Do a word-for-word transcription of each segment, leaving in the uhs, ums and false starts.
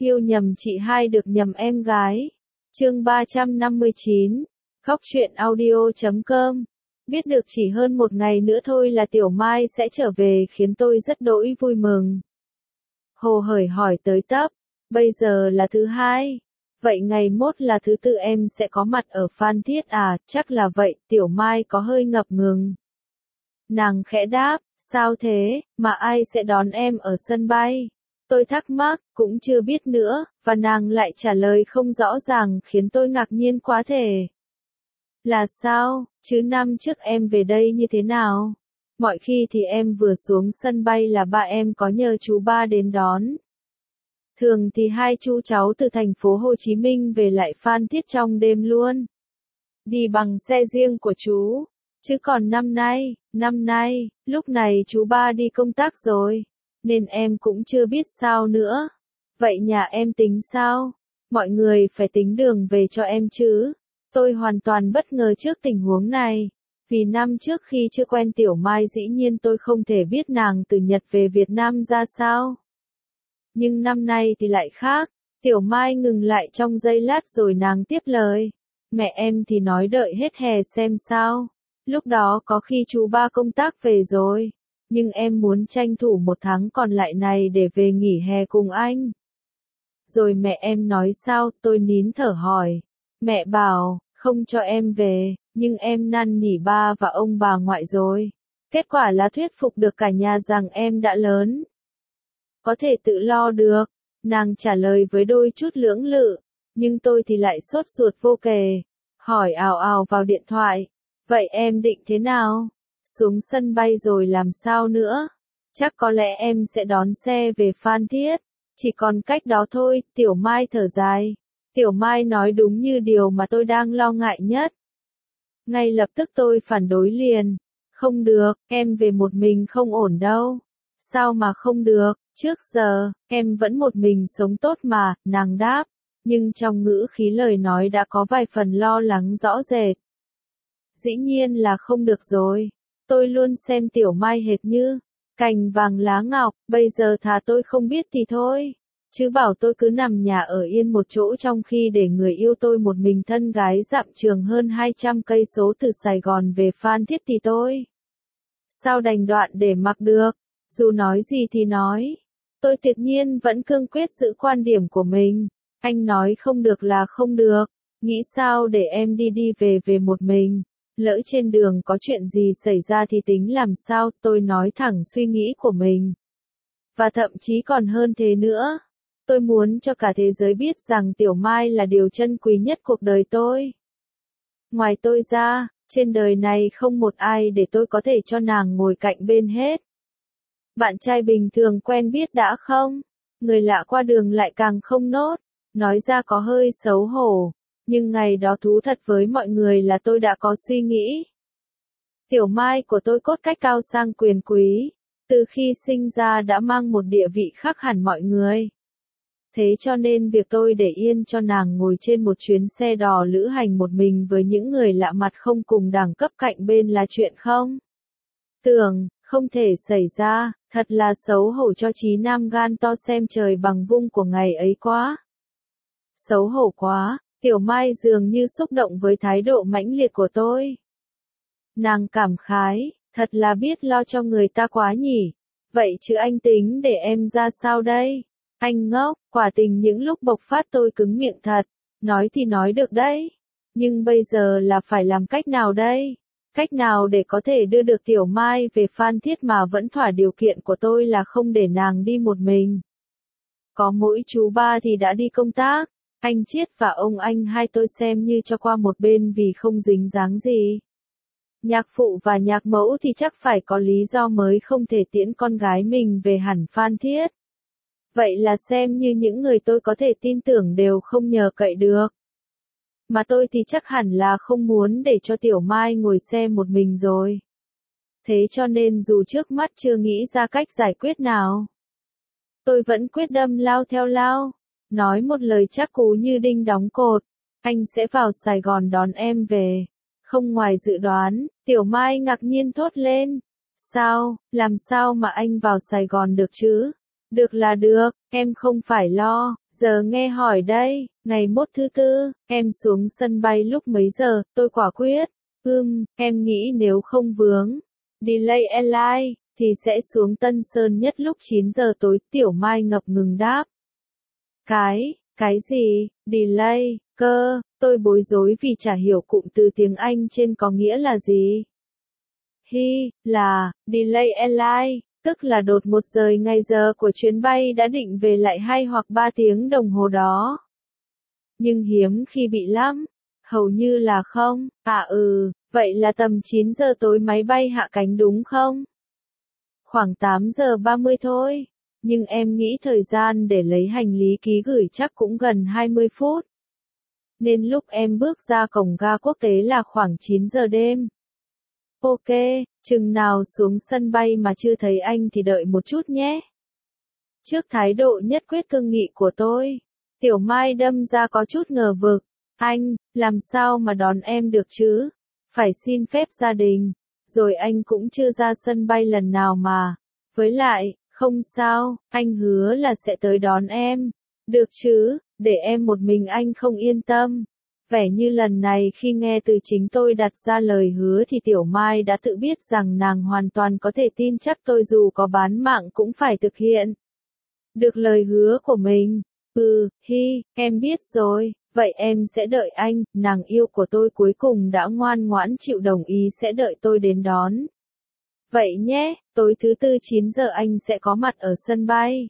Yêu nhầm chị hai được nhầm em gái. Chương ba trăm năm mươi chín. Khóc chuyện audio chấm com. Biết được chỉ hơn một ngày nữa thôi là Tiểu Mai sẽ trở về khiến tôi rất đỗi vui mừng. Hồ hởi hỏi tới tấp. Bây giờ là thứ hai. Vậy ngày mốt là thứ tư em sẽ có mặt ở Phan Thiết à? Chắc là vậy. Tiểu Mai có hơi ngập ngừng. Nàng khẽ đáp. Sao thế, mà ai sẽ đón em ở sân bay? Tôi thắc mắc, cũng chưa biết nữa, và nàng lại trả lời không rõ ràng khiến tôi ngạc nhiên quá thể. Là sao, chứ năm trước em về đây như thế nào? Mọi khi thì em vừa xuống sân bay là ba em có nhờ chú ba đến đón. Thường thì hai chú cháu từ thành phố Hồ Chí Minh về lại Phan Thiết trong đêm luôn. Đi bằng xe riêng của chú. Chứ còn năm nay, năm nay, lúc này chú ba đi công tác rồi. Nên em cũng chưa biết sao nữa. Vậy nhà em tính sao? Mọi người phải tính đường về cho em chứ. Tôi hoàn toàn bất ngờ trước tình huống này. Vì năm trước khi chưa quen Tiểu Mai dĩ nhiên tôi không thể biết nàng từ Nhật về Việt Nam ra sao. Nhưng năm nay thì lại khác. Tiểu Mai ngừng lại trong giây lát rồi nàng tiếp lời. Mẹ em thì nói đợi hết hè xem sao. Lúc đó có khi chú ba công tác về rồi. Nhưng em muốn tranh thủ một tháng còn lại này để về nghỉ hè cùng anh. Rồi mẹ em nói sao? Tôi nín thở hỏi. Mẹ bảo, không cho em về, nhưng em năn nỉ ba và ông bà ngoại rồi. Kết quả là thuyết phục được cả nhà rằng em đã lớn. Có thể tự lo được, nàng trả lời với đôi chút lưỡng lự. Nhưng tôi thì lại sốt ruột vô kề. Hỏi ào ào vào điện thoại. Vậy em định thế nào? Xuống sân bay rồi làm sao nữa? Chắc có lẽ em sẽ đón xe về Phan Thiết. Chỉ còn cách đó thôi, Tiểu Mai thở dài. Tiểu Mai nói đúng như điều mà tôi đang lo ngại nhất. Ngay lập tức tôi phản đối liền. Không được, em về một mình không ổn đâu. Sao mà không được, trước giờ, em vẫn một mình sống tốt mà, nàng đáp. Nhưng trong ngữ khí lời nói đã có vài phần lo lắng rõ rệt. Dĩ nhiên là không được rồi. Tôi luôn xem Tiểu Mai hệt như cành vàng lá ngọc, bây giờ thà tôi không biết thì thôi. Chứ bảo tôi cứ nằm nhà ở yên một chỗ trong khi để người yêu tôi một mình thân gái dặm trường hơn hai trăm cây số từ Sài Gòn về Phan Thiết thì tôi. Sao đành đoạn để mặc được, dù nói gì thì nói. Tôi tuyệt nhiên vẫn cương quyết giữ quan điểm của mình. Anh nói không được là không được, nghĩ sao để em đi đi về về một mình. Lỡ trên đường có chuyện gì xảy ra thì tính làm sao, tôi nói thẳng suy nghĩ của mình. Và thậm chí còn hơn thế nữa. Tôi muốn cho cả thế giới biết rằng Tiểu Mai là điều trân quý nhất cuộc đời tôi. Ngoài tôi ra, trên đời này không một ai để tôi có thể cho nàng ngồi cạnh bên hết. Bạn trai bình thường quen biết đã không? Người lạ qua đường lại càng không nốt. Nói ra có hơi xấu hổ. Nhưng ngày đó thú thật với mọi người là tôi đã có suy nghĩ. Tiểu Mai của tôi cốt cách cao sang quyền quý. Từ khi sinh ra đã mang một địa vị khác hẳn mọi người. Thế cho nên việc tôi để yên cho nàng ngồi trên một chuyến xe đò lữ hành một mình với những người lạ mặt không cùng đẳng cấp cạnh bên là chuyện không? Tưởng, không thể xảy ra, thật là xấu hổ cho trí nam gan to xem trời bằng vung của ngày ấy quá. Xấu hổ quá. Tiểu Mai dường như xúc động với thái độ mãnh liệt của tôi. Nàng cảm khái, thật là biết lo cho người ta quá nhỉ. Vậy chứ anh tính để em ra sao đây? Anh ngốc, quả tình những lúc bộc phát tôi cứng miệng thật. Nói thì nói được đấy. Nhưng bây giờ là phải làm cách nào đây? Cách nào để có thể đưa được Tiểu Mai về Phan Thiết mà vẫn thỏa điều kiện của tôi là không để nàng đi một mình. Có mỗi chú ba thì đã đi công tác. Anh Chiết và ông anh hai tôi xem như cho qua một bên vì không dính dáng gì. Nhạc phụ và nhạc mẫu thì chắc phải có lý do mới không thể tiễn con gái mình về hẳn Phan Thiết. Vậy là xem như những người tôi có thể tin tưởng đều không nhờ cậy được. Mà tôi thì chắc hẳn là không muốn để cho Tiểu Mai ngồi xe một mình rồi. Thế cho nên dù trước mắt chưa nghĩ ra cách giải quyết nào, tôi vẫn quyết đâm lao theo lao. Nói một lời chắc cú như đinh đóng cột. Anh sẽ vào Sài Gòn đón em về. Không ngoài dự đoán, Tiểu Mai ngạc nhiên thốt lên. Sao, làm sao mà anh vào Sài Gòn được chứ? Được là được, em không phải lo, giờ nghe hỏi đây, ngày mốt thứ tư, em xuống sân bay lúc mấy giờ, tôi quả quyết, ừm, em nghĩ nếu không vướng, delay airline, thì sẽ xuống Tân Sơn Nhất lúc chín giờ tối, Tiểu Mai ngập ngừng đáp. Cái, cái gì, delay, cơ, tôi bối rối vì chả hiểu cụm từ tiếng Anh trên có nghĩa là gì. Hi, là, delay airline, tức là đột một rời ngày giờ của chuyến bay đã định về lại hai hoặc ba tiếng đồng hồ đó. Nhưng hiếm khi bị lắm, hầu như là không, à ừ, vậy là tầm chín giờ tối máy bay hạ cánh đúng không? Khoảng tám giờ ba mươi thôi, nhưng em nghĩ thời gian để lấy hành lý ký gửi chắc cũng gần hai mươi phút. Nên lúc em bước ra cổng ga quốc tế là khoảng chín giờ đêm. Ok, chừng nào xuống sân bay mà chưa thấy anh thì đợi một chút nhé. Trước thái độ nhất quyết cương nghị của tôi, Tiểu Mai đâm ra có chút ngờ vực. Anh, làm sao mà đón em được chứ? Phải xin phép gia đình. Rồi anh cũng chưa ra sân bay lần nào mà. Với lại, không sao, anh hứa là sẽ tới đón em. Được chứ, để em một mình anh không yên tâm. Vẻ như lần này khi nghe từ chính tôi đặt ra lời hứa thì Tiểu Mai đã tự biết rằng nàng hoàn toàn có thể tin chắc tôi dù có bán mạng cũng phải thực hiện được lời hứa của mình. Ừ, hi, em biết rồi, vậy em sẽ đợi anh, nàng yêu của tôi cuối cùng đã ngoan ngoãn chịu đồng ý sẽ đợi tôi đến đón. Vậy nhé, tối thứ tư chín giờ anh sẽ có mặt ở sân bay.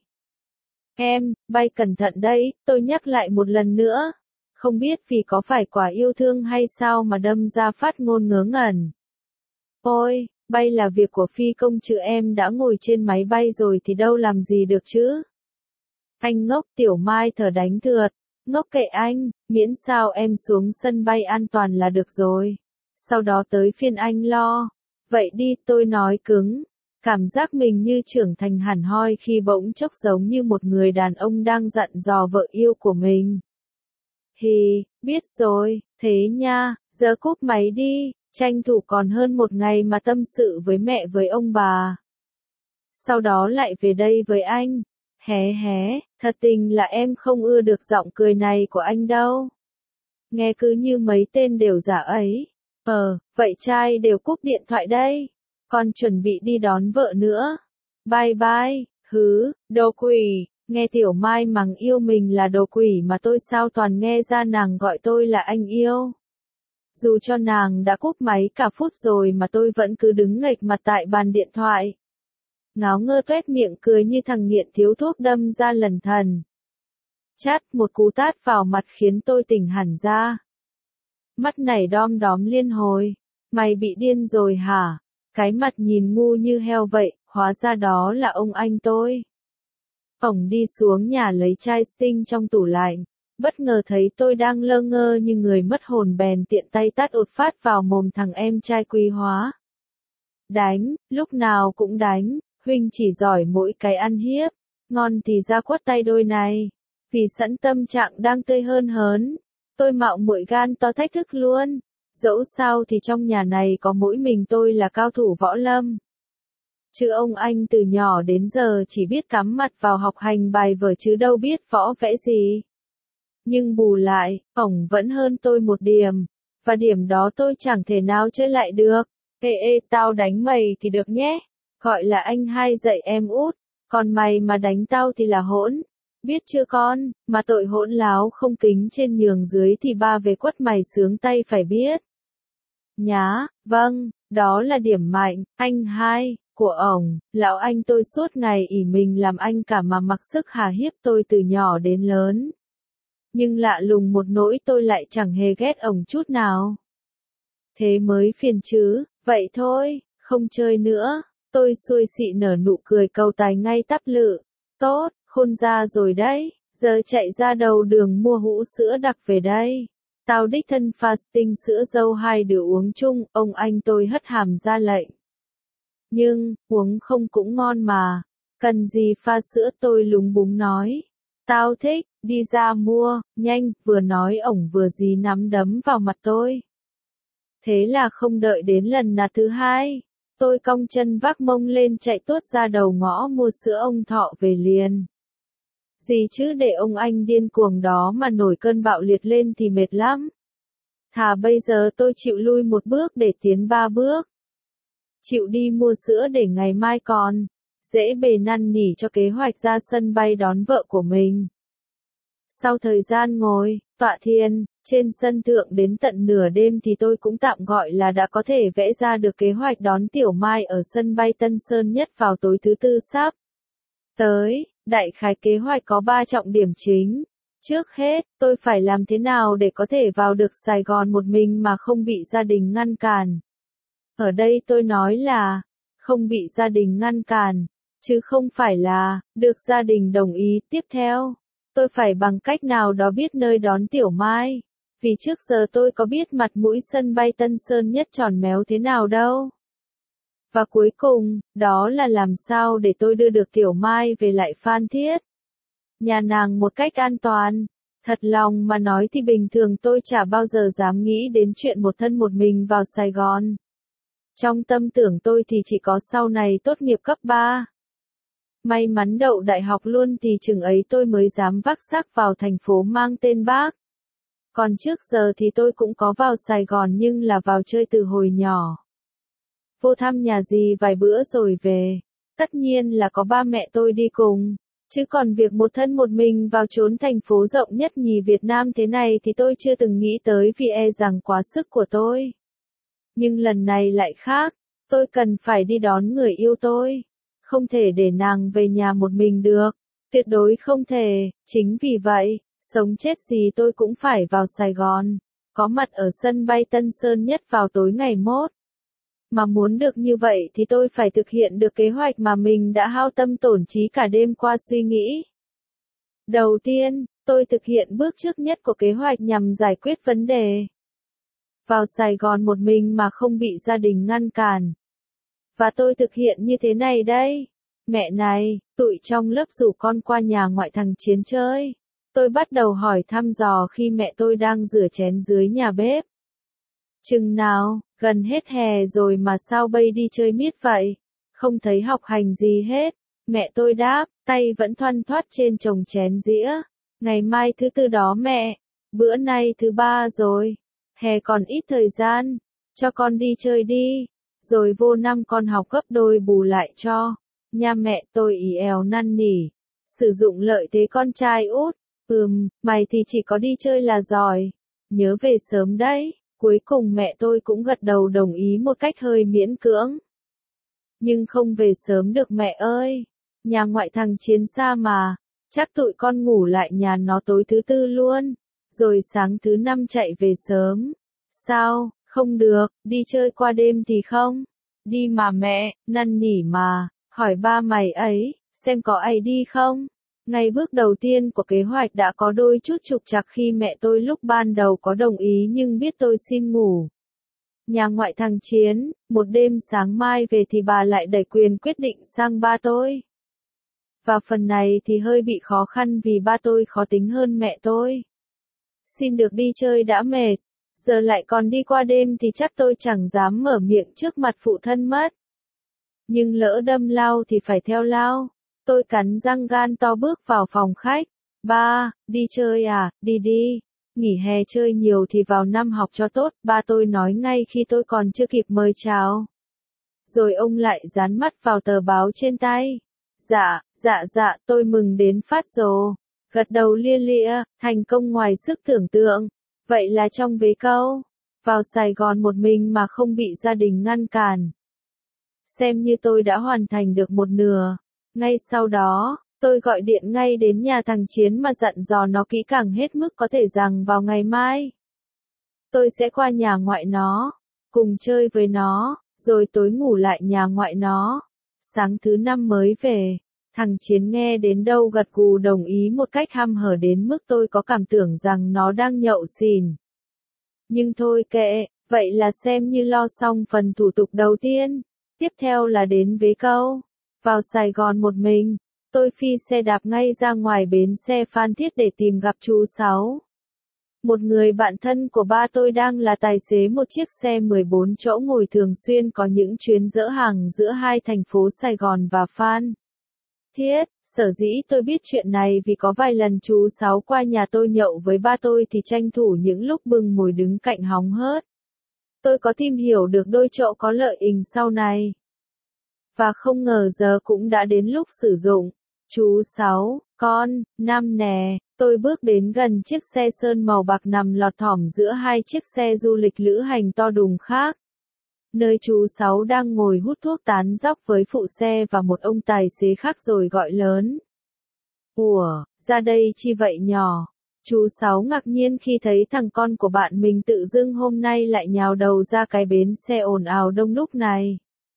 Em, bay cẩn thận đấy, tôi nhắc lại một lần nữa. Không biết vì có phải quả yêu thương hay sao mà đâm ra phát ngôn ngớ ngẩn. Ôi, bay là việc của phi công chứ em đã ngồi trên máy bay rồi thì đâu làm gì được chứ. Anh ngốc, Tiểu Mai thở đánh thượt. Ngốc kệ anh, miễn sao em xuống sân bay an toàn là được rồi. Sau đó tới phiên anh lo. Vậy đi, tôi nói cứng. Cảm giác mình như trưởng thành hẳn hoi khi bỗng chốc giống như một người đàn ông đang dặn dò vợ yêu của mình. Thì, biết rồi, thế nha, giờ cúp máy đi, tranh thủ còn hơn một ngày mà tâm sự với mẹ với ông bà. Sau đó lại về đây với anh. Hé hé, thật tình là em không ưa được giọng cười này của anh đâu. Nghe cứ như mấy tên đều giả ấy. Ờ, vậy trai đều cúp điện thoại đây. Còn chuẩn bị đi đón vợ nữa. Bye bye, hứ, đồ quỷ. Nghe Tiểu Mai mắng yêu mình là đồ quỷ mà tôi sao toàn nghe ra nàng gọi tôi là anh yêu. Dù cho nàng đã cúp máy cả phút rồi mà tôi vẫn cứ đứng nghệch mặt tại bàn điện thoại. Ngáo ngơ tuét miệng cười như thằng nghiện thiếu thuốc đâm ra lần thần. Chát một cú tát vào mặt khiến tôi tỉnh hẳn ra. Mắt này đom đóm liên hồi. Mày bị điên rồi hả? Cái mặt nhìn ngu như heo vậy, hóa ra đó là ông anh tôi. Ổng đi xuống nhà lấy chai Sting trong tủ lạnh. Bất ngờ thấy tôi đang lơ ngơ như người mất hồn bèn tiện tay tát ột phát vào mồm thằng em trai quý hóa. Đánh, lúc nào cũng đánh, huynh chỉ giỏi mỗi cái ăn hiếp, ngon thì ra quất tay đôi này. Vì sẵn tâm trạng đang tươi hơn hớn, tôi mạo muội gan to thách thức luôn. Dẫu sao thì trong nhà này có mỗi mình tôi là cao thủ võ lâm. Chứ ông anh từ nhỏ đến giờ chỉ biết cắm mặt vào học hành bài vở chứ đâu biết võ vẽ gì. Nhưng bù lại, ổng vẫn hơn tôi một điểm, và điểm đó tôi chẳng thể nào chơi lại được. Ê ê, tao đánh mày thì được nhé, gọi là anh hai dạy em út, còn mày mà đánh tao thì là hỗn. Biết chưa con, mà tội hỗn láo không kính trên nhường dưới thì ba về quất mày sướng tay phải biết. Nhá, vâng, đó là điểm mạnh, anh hai, của ổng, lão anh tôi suốt ngày ỷ mình làm anh cả mà mặc sức hà hiếp tôi từ nhỏ đến lớn. Nhưng lạ lùng một nỗi tôi lại chẳng hề ghét ổng chút nào. Thế mới phiền chứ, vậy thôi, không chơi nữa, tôi xuôi xị nở nụ cười cầu tài ngay tắp lự. Tốt, khôn ra rồi đấy, giờ chạy ra đầu đường mua hũ sữa đặc về đây. Tao đích thân pha Sting sữa dâu hai đứa uống chung, ông anh tôi hất hàm ra lệnh. Nhưng, uống không cũng ngon mà, cần gì pha sữa tôi lúng búng nói. Tao thích, đi ra mua, nhanh, vừa nói ổng vừa dí nắm đấm vào mặt tôi. Thế là không đợi đến lần nạt thứ hai, Tôi cong chân vác mông lên chạy tuốt ra đầu ngõ mua sữa ông Thọ về liền. Gì chứ để ông anh điên cuồng đó mà nổi cơn bạo liệt lên thì mệt lắm. Thà bây giờ tôi chịu lui một bước để tiến ba bước. Chịu đi mua sữa để ngày mai còn dễ bề năn nỉ cho kế hoạch ra sân bay đón vợ của mình. Sau thời gian ngồi, tọa thiền, trên sân thượng đến tận nửa đêm thì tôi cũng tạm gọi là đã có thể vẽ ra được kế hoạch đón Tiểu Mai ở sân bay Tân Sơn Nhất vào tối thứ tư sắp tới. Đại khái kế hoạch có ba trọng điểm chính. Trước hết, tôi phải làm thế nào để có thể vào được Sài Gòn một mình mà không bị gia đình ngăn cản. Ở đây tôi nói là, không bị gia đình ngăn cản, chứ không phải là, được gia đình đồng ý. Tiếp theo, tôi phải bằng cách nào đó biết nơi đón Tiểu Mai, vì trước giờ tôi có biết mặt mũi sân bay Tân Sơn Nhất tròn méo thế nào đâu. Và cuối cùng, đó là làm sao để tôi đưa được Tiểu Mai về lại Phan Thiết, nhà nàng một cách an toàn. Thật lòng mà nói thì bình thường tôi chả bao giờ dám nghĩ đến chuyện một thân một mình vào Sài Gòn. Trong tâm tưởng tôi thì chỉ có sau này tốt nghiệp cấp ba. May mắn đậu đại học luôn thì chừng ấy tôi mới dám vác xác vào thành phố mang tên Bác. Còn trước giờ thì tôi cũng có vào Sài Gòn nhưng là vào chơi từ hồi nhỏ. Vô thăm nhà gì vài bữa rồi về. Tất nhiên là có ba mẹ tôi đi cùng. Chứ còn việc một thân một mình vào trốn thành phố rộng nhất nhì Việt Nam thế này thì tôi chưa từng nghĩ tới vì e rằng quá sức của tôi. Nhưng lần này lại khác. Tôi cần phải đi đón người yêu tôi. Không thể để nàng về nhà một mình được. Tuyệt đối không thể. Chính vì vậy, sống chết gì tôi cũng phải vào Sài Gòn. Có mặt ở sân bay Tân Sơn Nhất vào tối ngày mốt. Mà muốn được như vậy thì tôi phải thực hiện được kế hoạch mà mình đã hao tâm tổn trí cả đêm qua suy nghĩ. Đầu tiên, tôi thực hiện bước trước nhất của kế hoạch nhằm giải quyết vấn đề. Vào Sài Gòn một mình mà không bị gia đình ngăn cản. Và tôi thực hiện như thế này đây. Mẹ này, tụi trong lớp rủ con qua nhà ngoại thằng Chiến chơi. Tôi bắt đầu hỏi thăm dò khi mẹ tôi đang rửa chén dưới nhà bếp. Chừng nào, gần hết hè rồi mà sao bây đi chơi miết vậy? Không thấy học hành gì hết. Mẹ tôi đáp, tay vẫn thoăn thoắt trên chồng chén dĩa. Ngày mai thứ tư đó mẹ. Bữa nay thứ ba rồi. Hè còn ít thời gian. Cho con đi chơi đi. Rồi vô năm con học gấp đôi bù lại cho. Nhà mẹ tôi ý èo năn nỉ. Sử dụng lợi thế con trai út. Ừm, mày thì chỉ có đi chơi là giỏi. Nhớ về sớm đấy. Cuối cùng mẹ tôi cũng gật đầu đồng ý một cách hơi miễn cưỡng. Nhưng không về sớm được mẹ ơi. Nhà ngoại thằng Chiến xa mà. Chắc tụi con ngủ lại nhà nó tối thứ tư luôn. Rồi sáng thứ năm chạy về sớm. Sao, không được, đi chơi qua đêm thì không? Đi mà mẹ, năn nỉ mà, hỏi ba mày ấy, xem có ai đi không? Ngay bước đầu tiên của kế hoạch đã có đôi chút trục trặc khi mẹ tôi lúc ban đầu có đồng ý nhưng biết tôi xin ngủ. Nhà ngoại thằng Chiến, một đêm sáng mai về thì bà lại đẩy quyền quyết định sang ba tôi. Và phần này thì hơi bị khó khăn vì ba tôi khó tính hơn mẹ tôi. Xin được đi chơi đã mệt, giờ lại còn đi qua đêm thì chắc tôi chẳng dám mở miệng trước mặt phụ thân mất. Nhưng lỡ đâm lao thì phải theo lao. Tôi cắn răng gan to bước vào phòng khách. Ba, đi chơi à, đi đi. Nghỉ hè chơi nhiều thì vào năm học cho tốt, ba tôi nói ngay khi tôi còn chưa kịp mời chào. Rồi ông lại dán mắt vào tờ báo trên tay. Dạ, dạ dạ, tôi mừng đến phát rồ. Gật đầu lia lịa, thành công ngoài sức tưởng tượng. Vậy là trong vế câu, vào Sài Gòn một mình mà không bị gia đình ngăn cản. Xem như tôi đã hoàn thành được một nửa. Ngay sau đó, tôi gọi điện ngay đến nhà thằng Chiến mà dặn dò nó kỹ càng hết mức có thể rằng vào ngày mai. Tôi sẽ qua nhà ngoại nó, cùng chơi với nó, rồi tối ngủ lại nhà ngoại nó. Sáng thứ năm mới về, thằng Chiến nghe đến đâu gật gù đồng ý một cách hăm hở đến mức tôi có cảm tưởng rằng nó đang nhậu xỉn. Nhưng thôi kệ, vậy là xem như lo xong phần thủ tục đầu tiên. Tiếp theo là đến vế câu. Vào Sài Gòn một mình, tôi phi xe đạp ngay ra ngoài bến xe Phan Thiết để tìm gặp chú Sáu. Một người bạn thân của ba tôi đang là tài xế một chiếc xe mười bốn chỗ ngồi thường xuyên có những chuyến dỡ hàng giữa hai thành phố Sài Gòn và Phan Thiết. Sở dĩ tôi biết chuyện này vì có vài lần chú Sáu qua nhà tôi nhậu với ba tôi thì tranh thủ những lúc bưng mồi đứng cạnh hóng hớt. Tôi có tìm hiểu được đôi chỗ có lợi ình sau này. Và không ngờ giờ cũng đã đến lúc sử dụng. Chú Sáu, con, Nam nè, tôi bước đến gần chiếc xe sơn màu bạc nằm lọt thỏm giữa hai chiếc xe du lịch lữ hành to đùng khác. Nơi chú Sáu đang ngồi hút thuốc tán dóc với phụ xe và một ông tài xế khác rồi gọi lớn. Ủa, ra đây chi vậy nhỏ? Chú Sáu ngạc nhiên khi thấy thằng con của bạn mình tự dưng hôm nay lại nhào đầu ra cái bến xe ồn ào đông đúc này.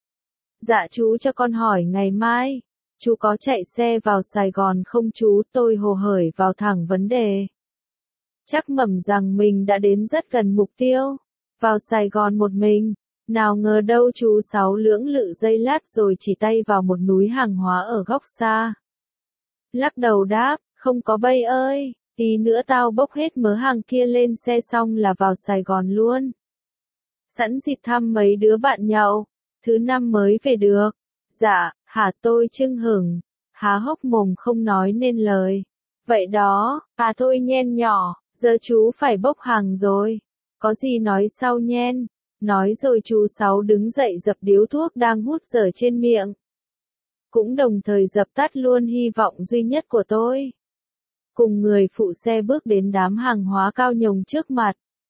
Dạ chú cho con hỏi ngày mai, chú có chạy xe vào Sài Gòn không chú? Tôi hồ hởi vào thẳng vấn đề. Chắc mẩm rằng mình đã đến rất gần mục tiêu. Vào Sài Gòn một mình. Nào ngờ đâu chú Sáu lưỡng lự giây lát rồi chỉ tay vào một núi hàng hóa ở góc xa. Lắc đầu đáp, không có bây ơi, tí nữa tao bốc hết mớ hàng kia lên xe xong là vào Sài Gòn luôn. Sẵn dịp thăm mấy đứa bạn nhậu, thứ năm mới về được. Dạ, hả? Tôi chưng hửng, há hốc mồm không nói nên lời. Vậy đó, à thôi nhen nhỏ, giờ chú phải bốc hàng rồi. Có gì nói sau nhen. Nói rồi chú Sáu đứng dậy dập điếu thuốc đang hút dở trên miệng. Cũng đồng thời dập tắt luôn hy vọng duy nhất của tôi. Cùng người phụ xe bước đến đám hàng hóa cao nhồng trước mặt.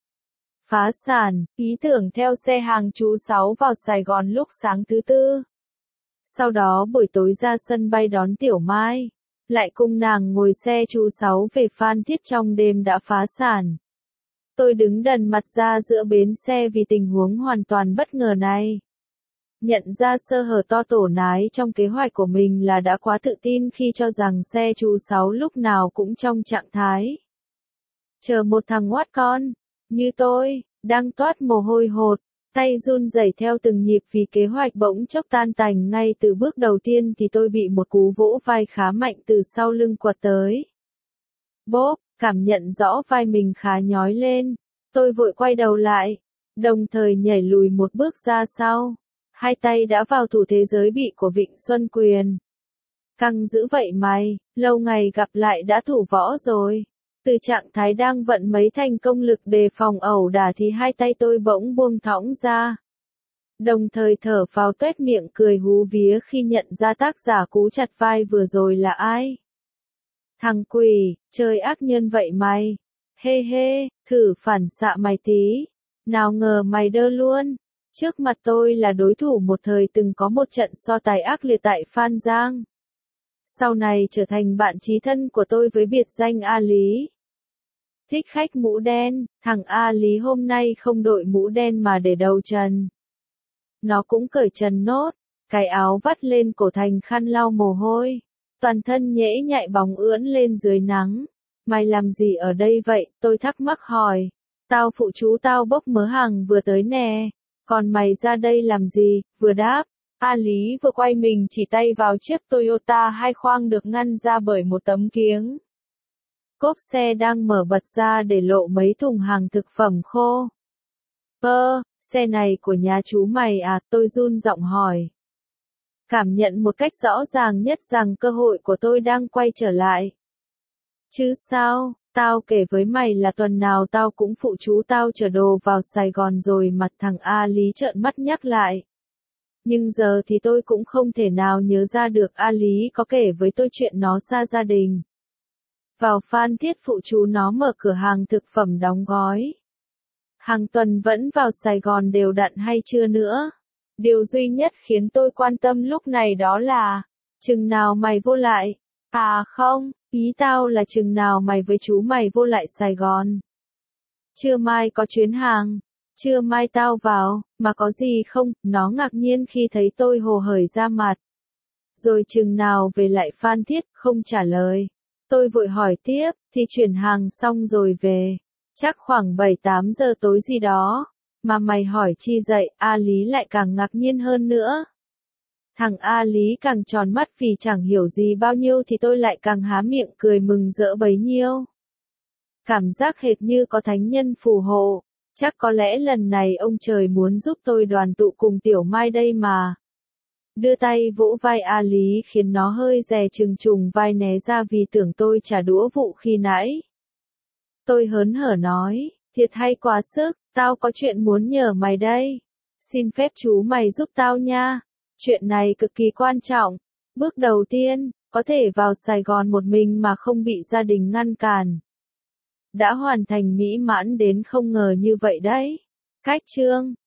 Phá sản, ý tưởng theo xe hàng chú Sáu vào Sài Gòn lúc sáng thứ tư. Sau đó buổi tối ra sân bay đón Tiểu Mai. Lại cùng nàng ngồi xe chú Sáu về Phan Thiết trong đêm đã phá sản. Tôi đứng đần mặt ra giữa bến xe vì tình huống hoàn toàn bất ngờ này. Nhận ra sơ hở to tổ nái trong kế hoạch của mình là đã quá tự tin khi cho rằng xe chú Sáu lúc nào cũng trong trạng thái chờ một thằng ngoát con, như tôi, đang toát mồ hôi hột, tay run rẩy theo từng nhịp vì kế hoạch bỗng chốc tan tành ngay từ bước đầu tiên thì tôi bị một cú vỗ vai khá mạnh từ sau lưng quật tới. Bốp, cảm nhận rõ vai mình khá nhói lên, tôi vội quay đầu lại, đồng thời nhảy lùi một bước ra sau. Hai tay đã vào thủ thế giới bị của Vịnh Xuân Quyền. Căng dữ vậy mày, lâu ngày gặp lại đã thủ võ rồi. Từ trạng thái đang vận mấy thành công lực đề phòng ẩu đả thì hai tay tôi bỗng buông thõng ra. Đồng thời thở phào tuét miệng cười hú vía khi nhận ra tác giả cú chặt vai vừa rồi là ai. Thằng quỷ, chơi ác nhân vậy mày. Hê hê, thử phản xạ mày tí. Nào ngờ mày đơ luôn. Trước mặt tôi là đối thủ một thời từng có một trận so tài ác liệt tại Phan Giang. Sau này trở thành bạn chí thân của tôi với biệt danh A Lý. Thích khách mũ đen, thằng A Lý hôm nay không đội mũ đen mà để đầu trần. Nó cũng cởi trần nốt, cái áo vắt lên cổ thành khăn lau mồ hôi. Toàn thân nhễ nhại bóng ưỡn lên dưới nắng. Mày làm gì ở đây vậy? Tôi thắc mắc hỏi. Tao phụ chú tao bốc mớ hàng vừa tới nè. Còn mày ra đây làm gì? Vừa đáp. A Lý vừa quay mình chỉ tay vào chiếc Toyota hai khoang được ngăn ra bởi một tấm kiếng. Cốp xe đang mở bật ra để lộ mấy thùng hàng thực phẩm khô. Ơ, xe này của nhà chú mày à? Tôi run giọng hỏi. Cảm nhận một cách rõ ràng nhất rằng cơ hội của tôi đang quay trở lại. Chứ sao, tao kể với mày là tuần nào tao cũng phụ chú tao chở đồ vào Sài Gòn rồi. Mặt thằng A Lý trợn mắt nhắc lại. Nhưng giờ thì tôi cũng không thể nào nhớ ra được A Lý có kể với tôi chuyện nó xa gia đình. Vào Phan Thiết phụ chú nó mở cửa hàng thực phẩm đóng gói. Hàng tuần vẫn vào Sài Gòn đều đặn hay chưa nữa. Điều duy nhất khiến tôi quan tâm lúc này đó là, chừng nào mày vô lại? À không, ý tao là chừng nào mày với chú mày vô lại Sài Gòn? Trưa mai có chuyến hàng, trưa mai tao vào, mà có gì không? Nó ngạc nhiên khi thấy tôi hồ hởi ra mặt. Rồi chừng nào về lại Phan Thiết, không trả lời. Tôi vội hỏi tiếp, thì chuyển hàng xong rồi về. Chắc khoảng bảy tám giờ tối gì đó. Mà mày hỏi chi dậy? A Lý lại càng ngạc nhiên hơn nữa. Thằng A Lý càng tròn mắt vì chẳng hiểu gì bao nhiêu thì tôi lại càng há miệng cười mừng rỡ bấy nhiêu. Cảm giác hệt như có thánh nhân phù hộ. Chắc có lẽ lần này ông trời muốn giúp tôi đoàn tụ cùng Tiểu Mai đây mà. Đưa tay vỗ vai A Lý khiến nó hơi dè chừng trùng vai né ra vì tưởng tôi trả đũa vụ khi nãy. Tôi hớn hở nói, thiệt hay quá sức, tao có chuyện muốn nhờ mày đây. Xin phép chú mày giúp tao nha. Chuyện này cực kỳ quan trọng. Bước đầu tiên, có thể vào Sài Gòn một mình mà không bị gia đình ngăn cản. Đã hoàn thành mỹ mãn đến không ngờ như vậy đấy. Cách chương